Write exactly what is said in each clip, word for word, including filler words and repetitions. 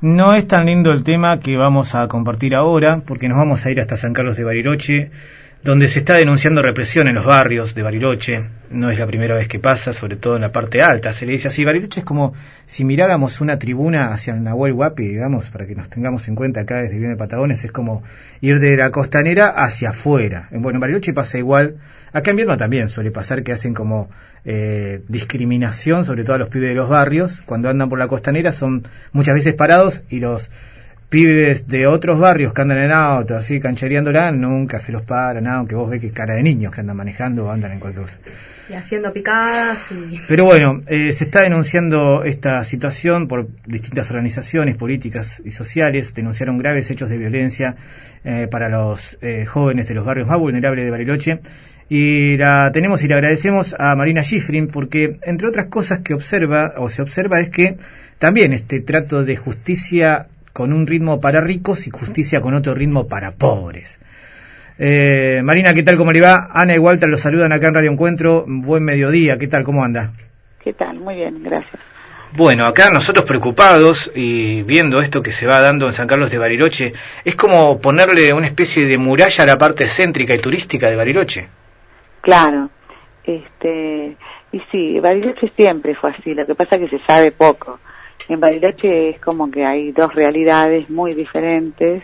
No es tan lindo el tema que vamos a compartir ahora, porque nos vamos a ir hasta San Carlos de Bariloche, donde se está denunciando represión en los barrios de Bariloche. No es la primera vez que pasa, sobre todo en la parte alta. Se le dice así, Bariloche es como si miráramos una tribuna hacia el Nahuel Huapi, digamos, para que nos tengamos en cuenta acá desde bien de Patagones, es como ir de la costanera hacia afuera. Bueno, en Bariloche pasa igual. Acá en Viedma también suele pasar que hacen como eh, discriminación, sobre todo a los pibes de los barrios. Cuando andan por la costanera son muchas veces parados y los pibes de otros barrios que andan en auto, así canchereándola, nunca se los paran, aunque vos ves que cara de niños que andan manejando o andan en cualquier cosa. Y haciendo picadas y... Pero bueno, eh, se está denunciando esta situación por distintas organizaciones políticas y sociales. Denunciaron graves hechos de violencia eh, para los eh, jóvenes de los barrios más vulnerables de Bariloche. Y la tenemos y le agradecemos a Marina Schifrin porque, entre otras cosas que observa, o se observa, es que también este trato de justicia con un ritmo para ricos y justicia con otro ritmo para pobres. Eh, Marina, ¿qué tal? ¿Cómo le va? Ana y Walter los saludan acá en Radio Encuentro. Buen mediodía, ¿qué tal? ¿Cómo anda? ¿Qué tal? Muy bien, gracias. Bueno, acá nosotros preocupados y viendo esto que se va dando en San Carlos de Bariloche, es como ponerle una especie de muralla a la parte céntrica y turística de Bariloche. Claro, este, y sí, Bariloche siempre fue así, lo que pasa es que se sabe poco. En Bariloche es como que hay dos realidades muy diferentes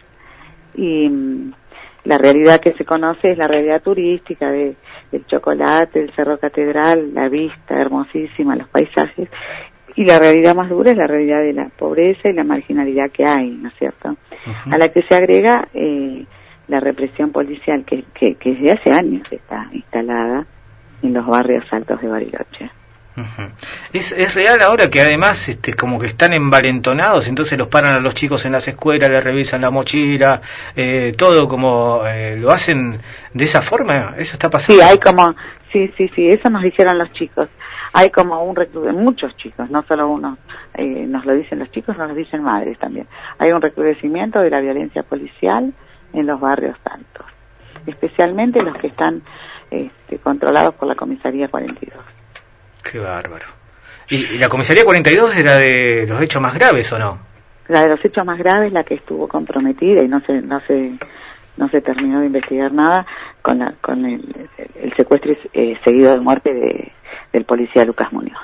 y mmm, la realidad que se conoce es la realidad turística de, del chocolate, el Cerro Catedral, la vista hermosísima, los paisajes, y la realidad más dura es la realidad de la pobreza y la marginalidad que hay, ¿no es cierto? Uh-huh. A la que se agrega eh, la represión policial que, que, que desde hace años está instalada en los barrios altos de Bariloche. Uh-huh. Es, es real ahora que además este, como que están envalentonados, entonces los paran a los chicos en las escuelas, les revisan la mochila, eh, todo como eh, lo hacen de esa forma. ¿Eso está pasando? Sí, hay como, sí, sí, sí, eso nos dijeron los chicos. Hay como un recrudecimiento, muchos chicos, no solo uno, eh, nos lo dicen los chicos, nos lo dicen madres también. Hay un recrudecimiento de la violencia policial en los barrios altos, especialmente los que están este, controlados por la comisaría cuarenta y dos. Qué bárbaro. ¿Y, ¿Y la comisaría cuarenta y dos era de los hechos más graves o no? La de los hechos más graves, la que estuvo comprometida y no se no se no se terminó de investigar nada con la con el, el secuestro eh, seguido de muerte de, del policía Lucas Muñoz.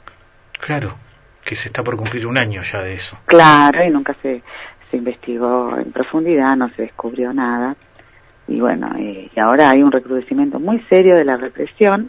Claro, que se está por cumplir un año ya de eso. Claro, y nunca se se investigó en profundidad, no se descubrió nada. Y bueno, eh, y ahora hay un recrudecimiento muy serio de la represión.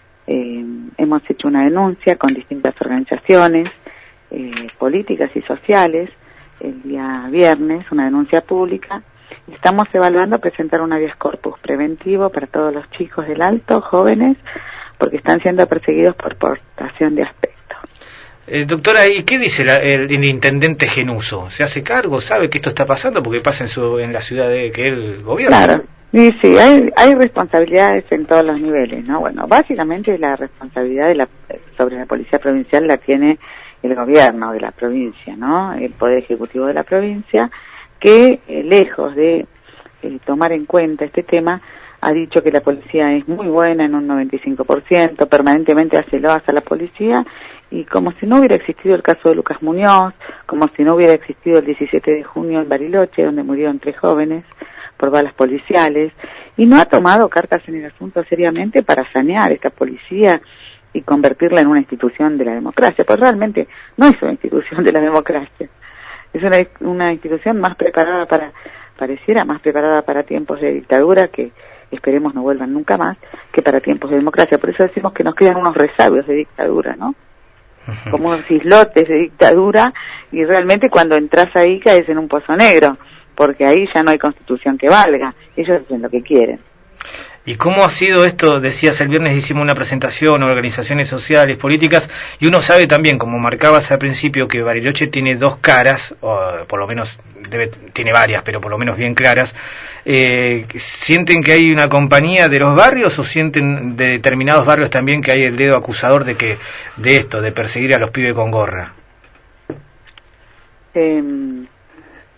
Eh, hemos hecho una denuncia con distintas organizaciones eh, políticas y sociales el día viernes, una denuncia pública. Estamos evaluando presentar un habeas corpus preventivo para todos los chicos del Alto, jóvenes, porque están siendo perseguidos por portación de aspecto. Eh, doctora, ¿y qué dice la, el, el intendente Genuso? ¿Se hace cargo? ¿Sabe que esto está pasando? Porque pasa en, su, en la ciudad de que él gobierna. Claro. Sí, sí, hay, hay responsabilidades en todos los niveles, ¿no? Bueno, básicamente la responsabilidad de la, sobre la policía provincial la tiene el gobierno de la provincia, ¿no? El Poder Ejecutivo de la provincia, que eh, lejos de eh, tomar en cuenta este tema, ha dicho que la policía es muy buena en un noventa y cinco por ciento, permanentemente hace loas a la policía, y como si no hubiera existido el caso de Lucas Muñoz, como si no hubiera existido el diecisiete de junio en Bariloche, donde murieron tres jóvenes por balas policiales, y no ha tomado cartas en el asunto seriamente para sanear esta policía y convertirla en una institución de la democracia, pues realmente no es una institución de la democracia, es una, una institución más preparada para, pareciera más preparada para tiempos de dictadura, que esperemos no vuelvan nunca más, que para tiempos de democracia. Por eso decimos que nos quedan unos resabios de dictadura, ¿no? Uh-huh. Como unos islotes de dictadura, y realmente cuando entras ahí caes en un pozo negro, porque ahí ya no hay constitución que valga, ellos hacen lo que quieren. ¿Y cómo ha sido esto? Decías, el viernes hicimos una presentación, organizaciones sociales, políticas, y uno sabe también, como marcabas al principio, que Bariloche tiene dos caras, o por lo menos debe, tiene varias, pero por lo menos bien claras. Eh, ¿Sienten que hay una compañía de los barrios o sienten de determinados barrios también que hay el dedo acusador de que de esto, de perseguir a los pibes con gorra? Eh...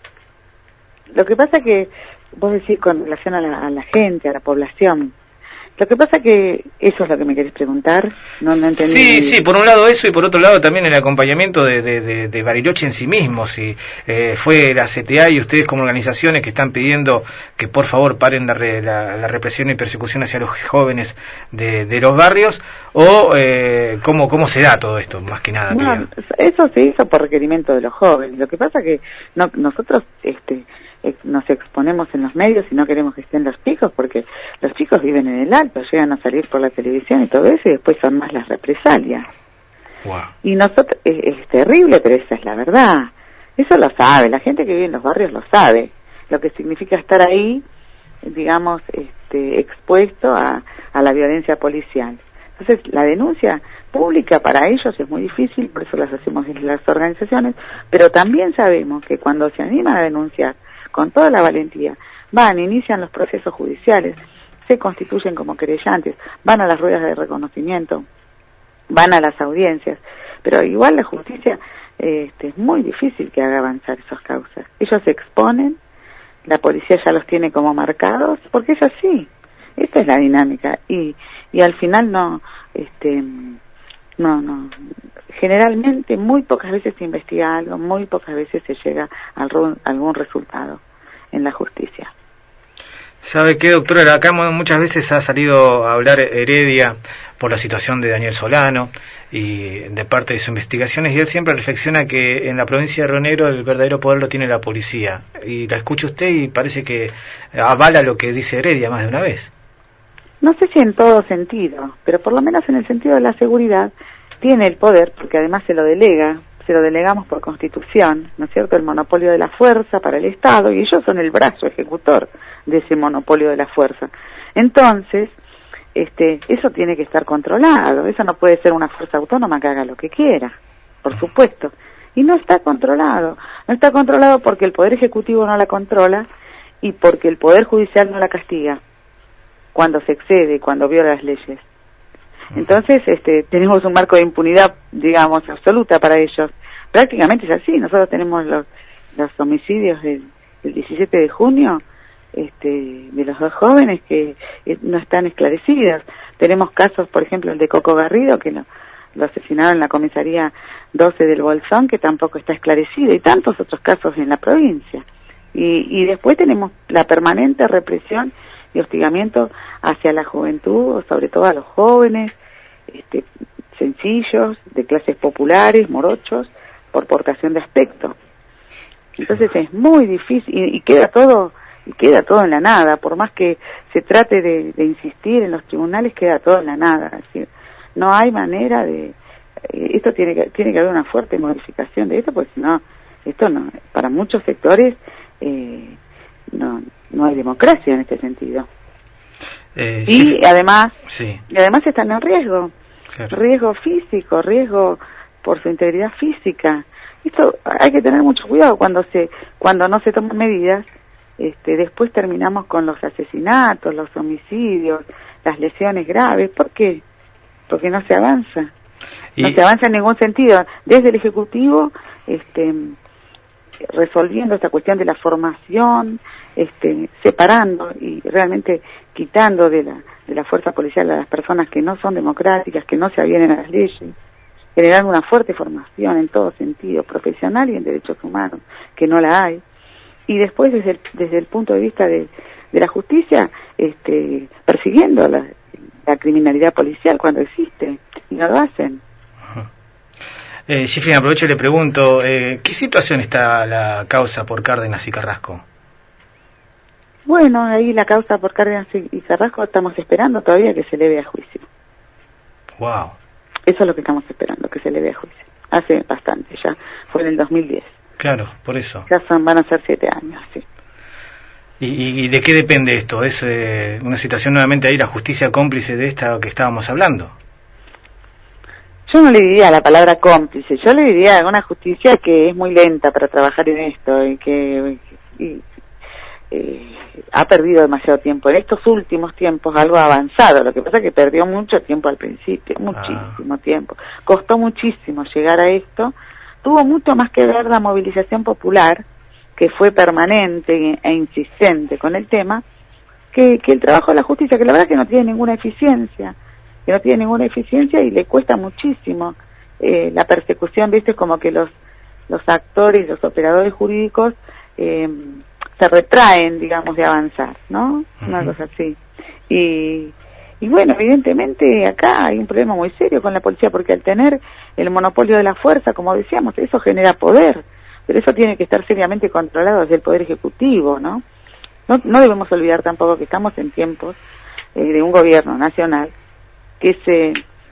Lo que pasa que, vos decís con relación a la, a la gente, a la población, Lo que pasa que eso es lo que me querés preguntar, no, no entendí. Sí, sí, por un lado eso y por otro lado también el acompañamiento de, de, de, de Bariloche en sí mismo. Si eh, fue la C T A y ustedes como organizaciones que están pidiendo que por favor paren la, re, la, la represión y persecución hacia los jóvenes de, de los barrios, o eh, cómo, cómo se da todo esto, más que nada. No, eso se hizo por requerimiento de los jóvenes. Lo que pasa que no, nosotros este nos exponemos en los medios y no queremos que estén los chicos, porque los chicos viven en el Alto, llegan a salir por la televisión y todo eso, y después son más las represalias. Wow. Y nosotros, es, es terrible, pero esa es la verdad. Eso lo sabe, la gente que vive en los barrios lo sabe, lo que significa estar ahí, digamos, este, expuesto a, a la violencia policial. Entonces, la denuncia pública para ellos es muy difícil, por eso las hacemos en las organizaciones, pero también sabemos que cuando se animan a denunciar con toda la valentía, van, inician los procesos judiciales, se constituyen como querellantes, van a las ruedas de reconocimiento, van a las audiencias, pero igual la justicia este, es muy difícil que haga avanzar esas causas. Ellos se exponen, la policía ya los tiene como marcados, porque es así, esta es la dinámica, y, y al final no, este, no, no, generalmente muy pocas veces se investiga algo, muy pocas veces se llega a algún resultado en la justicia. ¿Sabe qué, doctora? Acá muchas veces ha salido a hablar Heredia por la situación de Daniel Solano y de parte de sus investigaciones, y él siempre reflexiona que en la provincia de Río Negro el verdadero poder lo tiene la policía, y la escucha usted y parece que avala lo que dice Heredia más de una vez. No sé si en todo sentido, pero por lo menos en el sentido de la seguridad tiene el poder, porque además se lo delega, se lo delegamos por constitución, ¿no es cierto?, el monopolio de la fuerza para el Estado, y ellos son el brazo ejecutor de ese monopolio de la fuerza. Entonces, este, eso tiene que estar controlado, eso no puede ser una fuerza autónoma que haga lo que quiera, por supuesto, y no está controlado, no está controlado porque el Poder Ejecutivo no la controla y porque el Poder Judicial no la castiga cuando se excede, cuando viola las leyes. Entonces, este, tenemos un marco de impunidad, digamos, absoluta para ellos. Prácticamente es así. Nosotros tenemos los, los homicidios del, del diecisiete de junio, este, de los dos jóvenes que eh, no están esclarecidos. Tenemos casos, por ejemplo, el de Coco Garrido, que lo, lo asesinaron en la comisaría doce del Bolsón, que tampoco está esclarecido, y tantos otros casos en la provincia. Y, y después tenemos la permanente represión y hostigamiento hacia la juventud, sobre todo a los jóvenes, este, sencillos, de clases populares, morochos, por portación de aspecto. Entonces es muy difícil, y, y queda todo y queda todo en la nada, por más que se trate de, de insistir en los tribunales, queda todo en la nada. Es decir, no hay manera de... Eh, esto tiene que, tiene que haber una fuerte modificación de esto, porque si no, esto no, para muchos sectores eh, no, no hay democracia en este sentido. Eh, y sí. además sí. y además están en riesgo, claro. riesgo físico, riesgo por su integridad física. Esto hay que tener mucho cuidado cuando se cuando no se toman medidas. Este, después terminamos con los asesinatos, los homicidios, las lesiones graves. ¿Por qué? Porque no se avanza. Y... no se avanza en ningún sentido. Desde el Ejecutivo, este, resolviendo esta cuestión de la formación, este, separando y realmente quitando de la, de la fuerza policial a las personas que no son democráticas, que no se avienen a las leyes, generando una fuerte formación en todo sentido, profesional y en derechos humanos, que no la hay. Y después desde el, desde el punto de vista de, de la justicia, este, persiguiendo la, la criminalidad policial cuando existe, y no lo hacen. Eh, Gifrina, aprovecho y le pregunto, eh, ¿qué situación está la causa por Cárdenas y Carrasco? Bueno, ahí la causa por Cárdenas y Carrasco estamos esperando todavía que se eleve a juicio. Wow. Eso es lo que estamos esperando, que se eleve a juicio. Hace bastante ya, fue en el dos mil diez. Claro, por eso. Ya son, van a ser siete años, sí. ¿Y, y, y de qué depende esto? ¿Es eh, una situación nuevamente ahí, la justicia cómplice de esta que estábamos hablando? Yo no le diría la palabra cómplice, yo le diría una justicia que es muy lenta para trabajar en esto y que y, eh, ha perdido demasiado tiempo. En estos últimos tiempos algo ha avanzado, lo que pasa es que perdió mucho tiempo al principio, muchísimo ah. tiempo. Costó muchísimo llegar a esto. Tuvo mucho más que ver la movilización popular, que fue permanente e insistente con el tema, que, que el trabajo de la justicia, que la verdad que no tiene ninguna eficiencia, que no tiene ninguna eficiencia y le cuesta muchísimo eh, la persecución, viste, como que los los actores, los operadores jurídicos eh, se retraen, digamos, de avanzar, ¿no? Uh-huh. Una cosa así. Y, y bueno, evidentemente acá hay un problema muy serio con la policía, porque al tener el monopolio de la fuerza, como decíamos, eso genera poder, pero eso tiene que estar seriamente controlado desde el Poder Ejecutivo, ¿no? No, no debemos olvidar tampoco que estamos en tiempos eh, de un gobierno nacional que se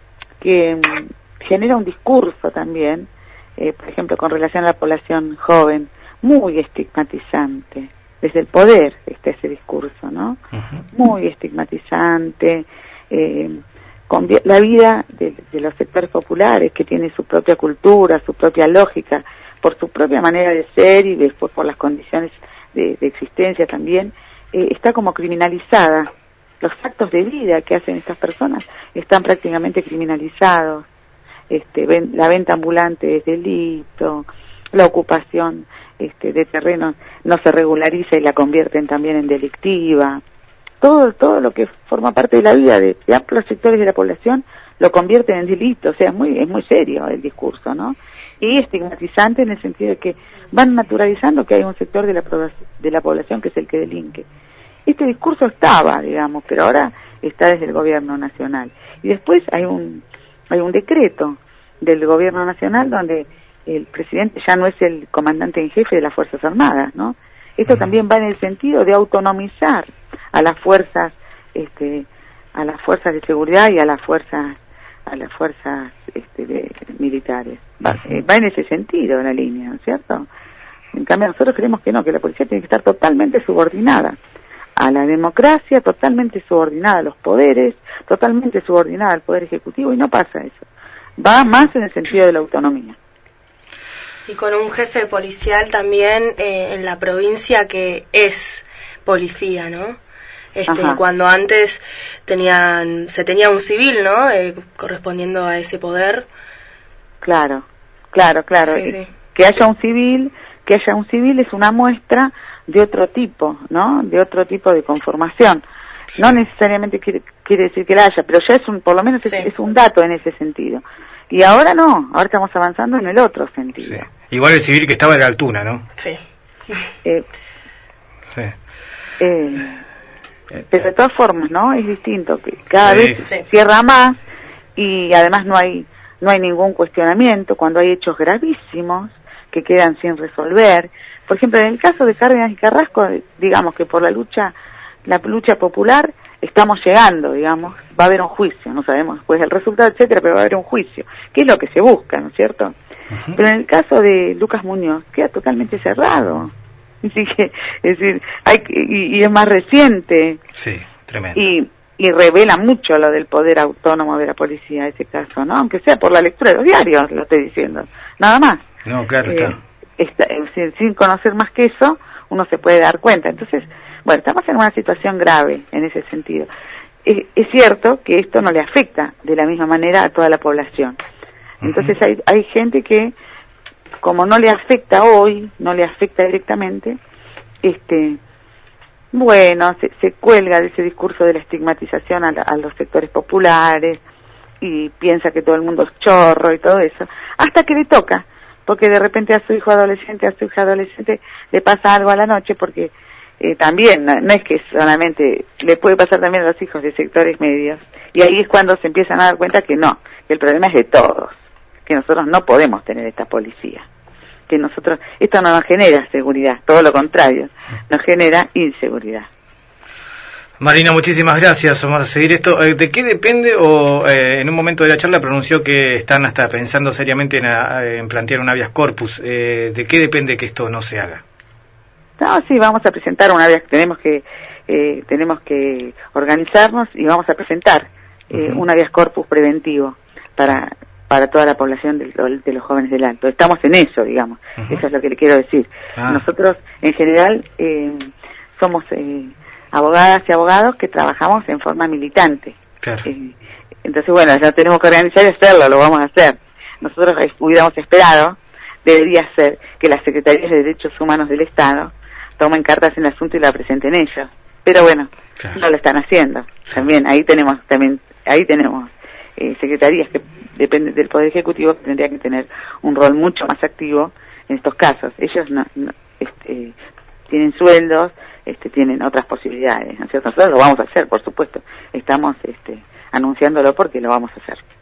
que mm, genera un discurso también, eh, por ejemplo, con relación a la población joven, muy estigmatizante. Desde el poder está ese discurso, ¿no? Uh-huh. Muy estigmatizante, eh, con la vida de, de los sectores populares, que tiene su propia cultura, su propia lógica, por su propia manera de ser y después por las condiciones de, de existencia también, eh, está como criminalizada. Los actos de vida que hacen estas personas están prácticamente criminalizados. Este, ven, la venta ambulante es delito, la ocupación este, de terrenos no se regulariza y la convierten también en delictiva. Todo, todo lo que forma parte de la vida de, de amplios sectores de la población lo convierten en delito. O sea, es muy, es muy serio el discurso, ¿no? Y estigmatizante en el sentido de que van naturalizando que hay un sector de la, de la población que es el que delinque. Este discurso estaba, digamos, pero ahora está desde el gobierno nacional. Y después hay un hay un decreto del gobierno nacional donde el presidente ya no es el comandante en jefe de las Fuerzas Armadas, ¿no? Esto también va en el sentido de autonomizar a las fuerzas, este, a las fuerzas de seguridad y a las fuerzas, a las fuerzas este, de, militares. Va, eh, va en ese sentido la línea, ¿no es cierto? En cambio nosotros creemos que no, que la policía tiene que estar totalmente subordinada a la democracia, totalmente subordinada a los poderes, totalmente subordinada al Poder Ejecutivo, y no pasa eso. Va más en el sentido de la autonomía. Y con un jefe policial también eh, en la provincia que es policía, ¿no? Este, cuando antes tenían, se tenía un civil, ¿no? Eh, correspondiendo a ese poder. Claro, claro, claro. Sí, sí. Que haya un civil, que haya un civil es una muestra de otro tipo, ¿no? De otro tipo de conformación. Sí. No necesariamente quiere, quiere decir que la haya, pero ya es un, por lo menos es, sí. es un dato en ese sentido. Y ahora no, ahora estamos avanzando en el otro sentido. Sí. Igual el civil que estaba era Altuna, ¿no? Sí. Eh, sí. Eh, pero de todas formas, ¿no? Es distinto, que cada sí. vez sí. cierra más y además no hay no hay ningún cuestionamiento cuando hay hechos gravísimos que quedan sin resolver. Por ejemplo, en el caso de Cárdenas y Carrasco, digamos que por la lucha la lucha popular estamos llegando, digamos, va a haber un juicio, no sabemos después el resultado, etcétera, pero va a haber un juicio, que es lo que se busca, ¿no es cierto? Uh-huh. Pero en el caso de Lucas Muñoz queda totalmente cerrado. Así que, es decir, hay y, y es más reciente. Sí, tremendo. Y, y revela mucho lo del poder autónomo de la policía, ese caso, ¿no? Aunque sea por la lectura de los diarios, lo estoy diciendo, nada más. No, claro, eh, está. está es decir, sin conocer más que eso, uno se puede dar cuenta. Entonces, bueno, estamos en una situación grave en ese sentido. Es, es cierto que esto no le afecta de la misma manera a toda la población. Entonces uh-huh. hay, hay gente que, como no le afecta hoy, no le afecta directamente, este, bueno, se, se cuelga de ese discurso de la estigmatización a, la, a los sectores populares y piensa que todo el mundo es chorro y todo eso, hasta que le toca, porque de repente a su hijo adolescente, a su hija adolescente le pasa algo a la noche, porque eh, también, no, no es que solamente, le puede pasar también a los hijos de sectores medios, y ahí es cuando se empiezan a dar cuenta que no, que el problema es de todos, que nosotros no podemos tener esta policía, que nosotros, esto no nos genera seguridad, todo lo contrario, nos genera inseguridad. Marina, muchísimas gracias, vamos a seguir esto. ¿De qué depende? O eh, en un momento de la charla pronunció que están hasta pensando seriamente en, a, en plantear un habeas corpus. Eh, ¿De qué depende que esto no se haga? No, sí, vamos a presentar un habeas, tenemos que eh, tenemos que organizarnos y vamos a presentar eh, uh-huh. un habeas corpus preventivo para para toda la población de, de los jóvenes del Alto. Estamos en eso, digamos, uh-huh. eso es lo que le quiero decir. Ah. Nosotros, en general, eh, somos eh, abogadas y abogados que trabajamos en forma militante. Claro. Eh, entonces, bueno, ya tenemos que organizar y hacerlo, lo vamos a hacer. Nosotros hubiéramos esperado, debería ser, que las Secretarías de Derechos Humanos del Estado tomen cartas en el asunto y la presenten ellos. Pero bueno, claro. no lo están haciendo. También ahí tenemos también ahí tenemos eh, secretarías que dependen del Poder Ejecutivo que tendría que tener un rol mucho más activo en estos casos. Ellos no, no este, tienen sueldos, este, tienen otras posibilidades, ¿no es cierto? Nosotros lo vamos a hacer, por supuesto. Estamos este, anunciándolo porque lo vamos a hacer.